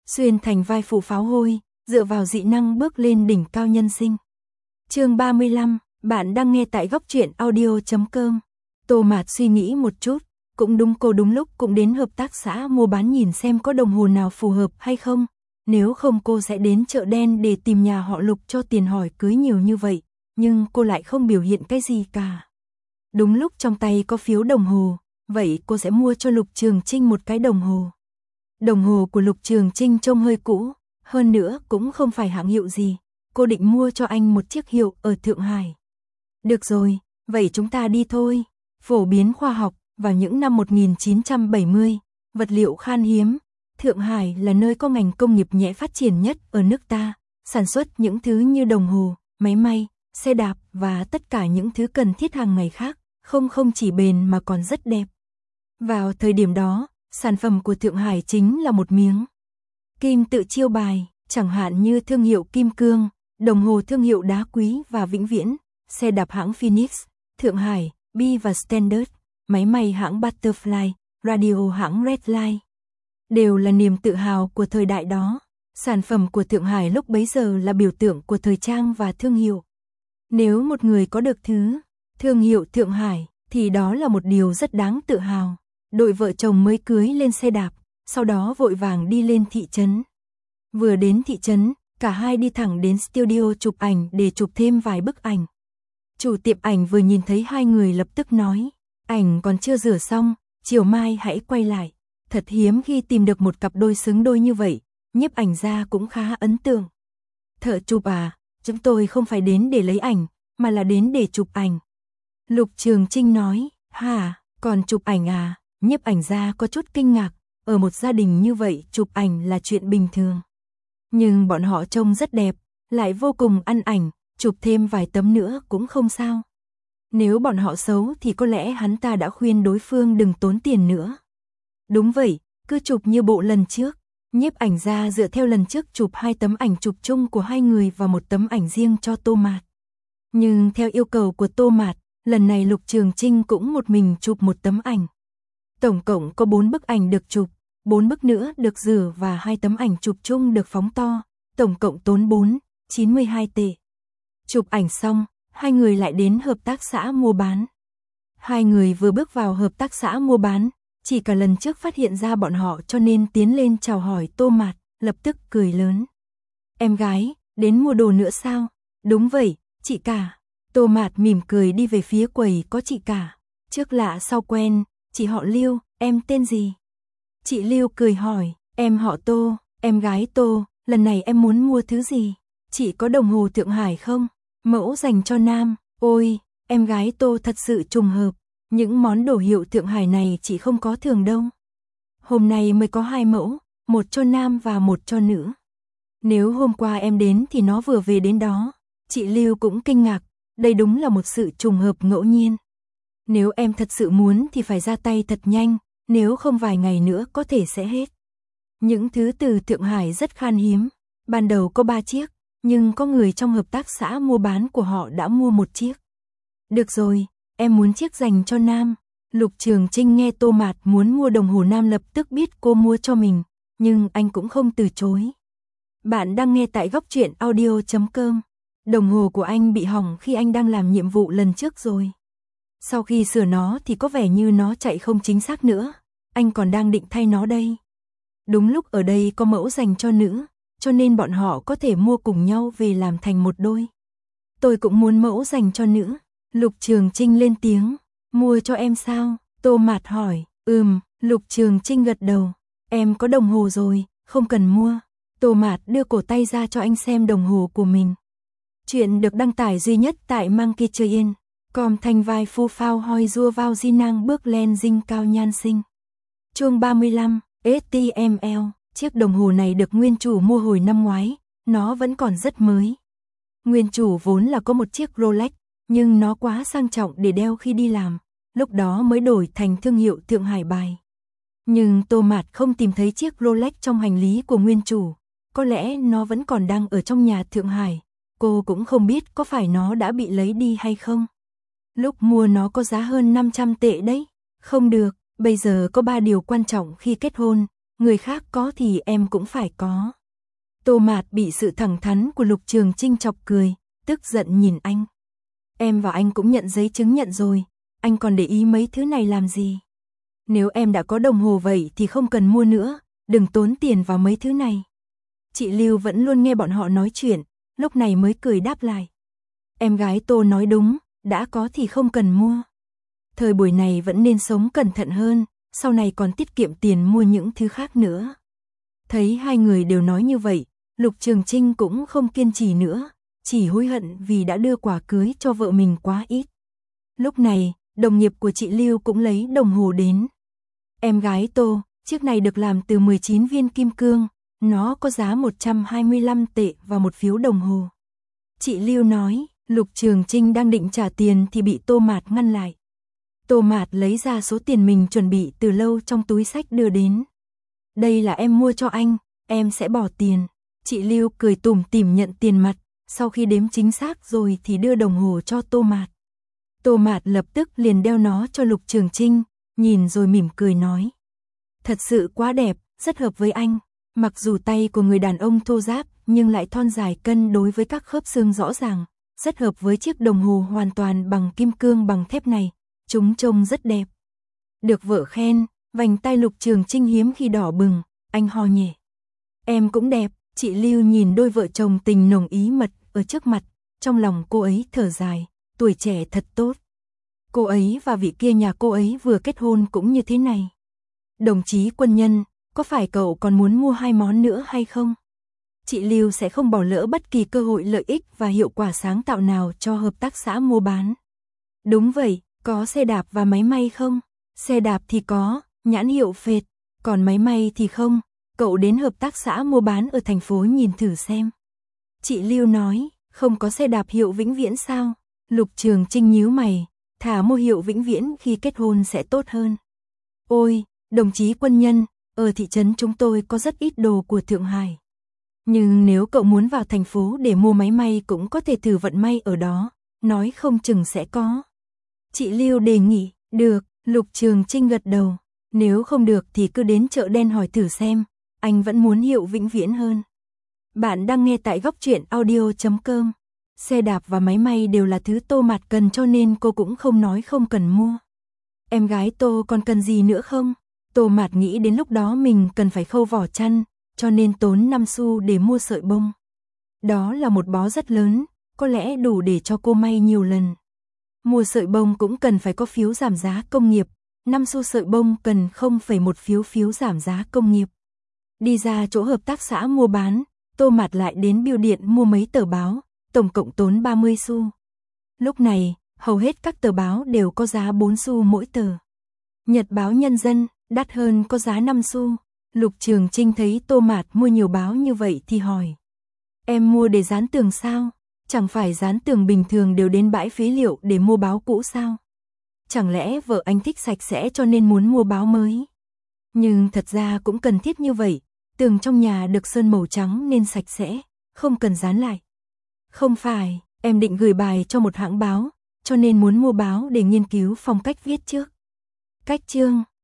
xuyên thành vai phụ pháo hôi, dựa vào dị năng bước lên đỉnh cao nhân sinh. Chương 35, bạn đang nghe tại góc truyện audio.com. Tô Mạt suy nghĩ một chút, cũng đúng, cô đúng lúc cũng đến hợp tác xã mua bán nhìn xem có đồng hồ nào phù hợp hay không, nếu không cô sẽ đến chợ đen để tìm nhà họ Lục cho tiền hỏi cưới nhiều như vậy, nhưng cô lại không biểu hiện cái gì cả. Đúng lúc trong tay có phiếu đồng hồ, vậy cô sẽ mua cho Lục Trường Chinh một cái đồng hồ. Đồng hồ của Lục Trường Chinh trông hơi cũ, hơn nữa cũng không phải hãng hiệu gì, cô định mua cho anh một chiếc hiệu ở Thượng Hải. Được rồi, vậy chúng ta đi thôi. Phổ biến khoa học, vào những năm 1970, vật liệu khan hiếm, Thượng Hải là nơi có ngành công nghiệp nhẹ phát triển nhất ở nước ta, sản xuất những thứ như đồng hồ, máy may, xe đạp và tất cả những thứ cần thiết hàng ngày khác, không chỉ bền mà còn rất đẹp. Vào thời điểm đó, sản phẩm của Thượng Hải chính là một miếng kim tự chiêu bài, chẳng hạn như thương hiệu Kim Cương, đồng hồ thương hiệu đá quý và vĩnh viễn, xe đạp hãng Phoenix, Thượng Hải, B và Standard, máy may hãng Butterfly, radio hãng Redline. Đều là niềm tự hào của thời đại đó. Sản phẩm của Thượng Hải lúc bấy giờ là biểu tượng của thời trang và thương hiệu. Nếu một người có được thương hiệu Thượng Hải, thì đó là một điều rất đáng tự hào. Đội vợ chồng mới cưới lên xe đạp, sau đó vội vàng đi lên thị trấn. Vừa đến thị trấn, cả hai đi thẳng đến studio chụp ảnh để chụp thêm vài bức ảnh. Chủ tiệm ảnh vừa nhìn thấy hai người lập tức nói, ảnh còn chưa rửa xong, chiều mai hãy quay lại. Thật hiếm khi tìm được một cặp đôi xứng đôi như vậy, nhiếp ảnh gia cũng khá ấn tượng. Thợ chụp à, chúng tôi không phải đến để lấy ảnh, mà là đến để chụp ảnh. Lục Trường Chinh nói, hả, còn chụp ảnh à, nhiếp ảnh gia có chút kinh ngạc, ở một gia đình như vậy chụp ảnh là chuyện bình thường. Nhưng bọn họ trông rất đẹp, lại vô cùng ăn ảnh, chụp thêm vài tấm nữa cũng không sao. Nếu bọn họ xấu thì có lẽ hắn ta đã khuyên đối phương đừng tốn tiền nữa. Đúng vậy, cứ chụp như bộ lần trước. Nhiếp ảnh gia dựa theo lần trước chụp 2 tấm ảnh chụp chung của hai người và một tấm ảnh riêng cho Tô Mạt. Nhưng theo yêu cầu của Tô Mạt, lần này Lục Trường Chinh cũng một mình chụp một tấm ảnh. Tổng cộng có 4 bức ảnh được chụp, 4 bức nữa được rửa và 2 tấm ảnh chụp chung được phóng to, tổng cộng tốn 92 tệ. Chụp ảnh xong, hai người lại đến hợp tác xã mua bán. Hai người vừa bước vào hợp tác xã mua bán, chỉ cả lần trước phát hiện ra bọn họ cho nên tiến lên chào hỏi Tô Mạt, lập tức cười lớn. Em gái, đến mua đồ nữa sao? Đúng vậy, chị cả. Tô Mạt mỉm cười đi về phía quầy có chị cả. Trước lạ sau quen, chị họ Lưu, em tên gì? Chị Lưu cười hỏi, em họ Tô, em gái Tô, lần này em muốn mua thứ gì? Chị có đồng hồ Thượng Hải không? Mẫu dành cho nam, ôi, em gái Tô thật sự trùng hợp. Những món đồ hiệu Thượng Hải này chị không có thường đâu. Hôm nay mới có 2 mẫu, một cho nam và một cho nữ. Nếu hôm qua em đến thì nó vừa về đến đó. Chị Lưu cũng kinh ngạc, đây đúng là một sự trùng hợp ngẫu nhiên. Nếu em thật sự muốn thì phải ra tay thật nhanh, nếu không vài ngày nữa có thể sẽ hết. Những thứ từ Thượng Hải rất khan hiếm, ban đầu có 3 chiếc, nhưng có người trong hợp tác xã mua bán của họ đã mua 1 chiếc. Được rồi. Em muốn chiếc dành cho nam. Lục Trường Chinh nghe Tô Mạt muốn mua đồng hồ nam lập tức biết cô mua cho mình, nhưng anh cũng không từ chối. Bạn đang nghe tại góc truyện audio.com. Đồng hồ của anh bị hỏng khi anh đang làm nhiệm vụ lần trước rồi. Sau khi sửa nó thì có vẻ như nó chạy không chính xác nữa. Anh còn đang định thay nó đây. Đúng lúc ở đây có mẫu dành cho nữ, cho nên bọn họ có thể mua cùng nhau về làm thành một đôi. Tôi cũng muốn mẫu dành cho nữ. Lục Trường Chinh lên tiếng, mua cho em sao? Tô Mạt hỏi, Lục Trường Chinh gật đầu, em có đồng hồ rồi, không cần mua. Tô Mạt đưa cổ tay ra cho anh xem đồng hồ của mình. Chuyện được đăng tải duy nhất tại Monkey Train, com thanh vai phu phao hoi rua vào di năng bước lên dinh cao nhan sinh. Chương 35, STML, chiếc đồng hồ này được nguyên chủ mua hồi năm ngoái, nó vẫn còn rất mới. Nguyên chủ vốn là có một chiếc Rolex, nhưng nó quá sang trọng để đeo khi đi làm, lúc đó mới đổi thành thương hiệu Thượng Hải bài. Nhưng Tô Mạt không tìm thấy chiếc Rolex trong hành lý của nguyên chủ, có lẽ nó vẫn còn đang ở trong nhà Thượng Hải, cô cũng không biết có phải nó đã bị lấy đi hay không. Lúc mua nó có giá hơn 500 tệ đấy, không được, bây giờ có 3 điều quan trọng khi kết hôn, người khác có thì em cũng phải có. Tô Mạt bị sự thẳng thắn của Lục Trường Chinh chọc cười, tức giận nhìn anh. Em và anh cũng nhận giấy chứng nhận rồi, anh còn để ý mấy thứ này làm gì? Nếu em đã có đồng hồ vậy thì không cần mua nữa, đừng tốn tiền vào mấy thứ này. Chị Lưu vẫn luôn nghe bọn họ nói chuyện, lúc này mới cười đáp lại. Em gái Tô nói đúng, đã có thì không cần mua. Thời buổi này vẫn nên sống cẩn thận hơn, sau này còn tiết kiệm tiền mua những thứ khác nữa. Thấy hai người đều nói như vậy, Lục Trường Chinh cũng không kiên trì nữa, chỉ hối hận vì đã đưa quà cưới cho vợ mình quá ít. Lúc này, đồng nghiệp của chị Lưu cũng lấy đồng hồ đến. Em gái Tô, chiếc này được làm từ 19 viên kim cương, nó có giá 125 tệ và một phiếu đồng hồ. Chị Lưu nói, Lục Trường Chinh đang định trả tiền thì bị Tô Mạt ngăn lại. Tô Mạt lấy ra số tiền mình chuẩn bị từ lâu trong túi xách đưa đến. Đây là em mua cho anh, em sẽ bỏ tiền. Chị Lưu cười tủm tỉm nhận tiền mặt, sau khi đếm chính xác rồi thì đưa đồng hồ cho Tô Mạt. Tô Mạt lập tức liền đeo nó cho Lục Trường Chinh, nhìn rồi mỉm cười nói. Thật sự quá đẹp, rất hợp với anh. Mặc dù tay của người đàn ông thô ráp nhưng lại thon dài cân đối với các khớp xương rõ ràng, rất hợp với chiếc đồng hồ hoàn toàn bằng kim cương bằng thép này, chúng trông rất đẹp. Được vợ khen, vành tay Lục Trường Chinh hiếm khi đỏ bừng, anh ho nhẹ. Em cũng đẹp, chị Lưu nhìn đôi vợ chồng tình nồng ý mật ở trước mặt, trong lòng cô ấy thở dài, tuổi trẻ thật tốt. Cô ấy và vị kia nhà cô ấy vừa kết hôn cũng như thế này. Đồng chí quân nhân, có phải cậu còn muốn mua 2 món nữa hay không? Chị Lưu sẽ không bỏ lỡ bất kỳ cơ hội lợi ích và hiệu quả sáng tạo nào cho hợp tác xã mua bán. Đúng vậy, có xe đạp và máy may không? Xe đạp thì có, nhãn hiệu phệt, còn máy may thì không, cậu đến hợp tác xã mua bán ở thành phố nhìn thử xem. Chị Lưu nói, không có xe đạp hiệu Vĩnh Viễn sao? Lục Trường Chinh nhíu mày, thả mua hiệu Vĩnh Viễn khi kết hôn sẽ tốt hơn. Ôi, đồng chí quân nhân, ở thị trấn chúng tôi có rất ít đồ của Thượng Hải. Nhưng nếu cậu muốn vào thành phố để mua máy may cũng có thể thử vận may ở đó, nói không chừng sẽ có. Chị Lưu đề nghị, được, Lục Trường Chinh gật đầu, nếu không được thì cứ đến chợ đen hỏi thử xem, anh vẫn muốn hiệu Vĩnh Viễn hơn. Bạn đang nghe tại góc truyện audio.com. Xe đạp và máy may đều là thứ Tô Mạt cần cho nên cô cũng không nói không cần mua. Em gái Tô còn cần gì nữa không? Tô Mạt nghĩ đến lúc đó mình cần phải khâu vỏ chăn, cho nên tốn 5 xu để mua sợi bông. Đó là một bó rất lớn, có lẽ đủ để cho cô may nhiều lần. Mua sợi bông cũng cần phải có phiếu giảm giá công nghiệp, 5 xu sợi bông cần 0,1 phiếu giảm giá công nghiệp. Đi ra chỗ hợp tác xã mua bán, Tô Mạt lại đến bưu điện mua mấy tờ báo, tổng cộng tốn 30 xu. Lúc này, hầu hết các tờ báo đều có giá 4 xu mỗi tờ. Nhật báo Nhân dân, đắt hơn có giá 5 xu. Lục Trường Chinh thấy Tô Mạt mua nhiều báo như vậy thì hỏi. Em mua để dán tường sao? Chẳng phải dán tường bình thường đều đến bãi phế liệu để mua báo cũ sao? Chẳng lẽ vợ anh thích sạch sẽ cho nên muốn mua báo mới? Nhưng thật ra cũng cần thiết như vậy, tường trong nhà được sơn màu trắng nên sạch sẽ, không cần dán lại. Không phải, em định gửi bài cho một hãng báo, cho nên muốn mua báo để nghiên cứu phong cách viết trước. Cách chương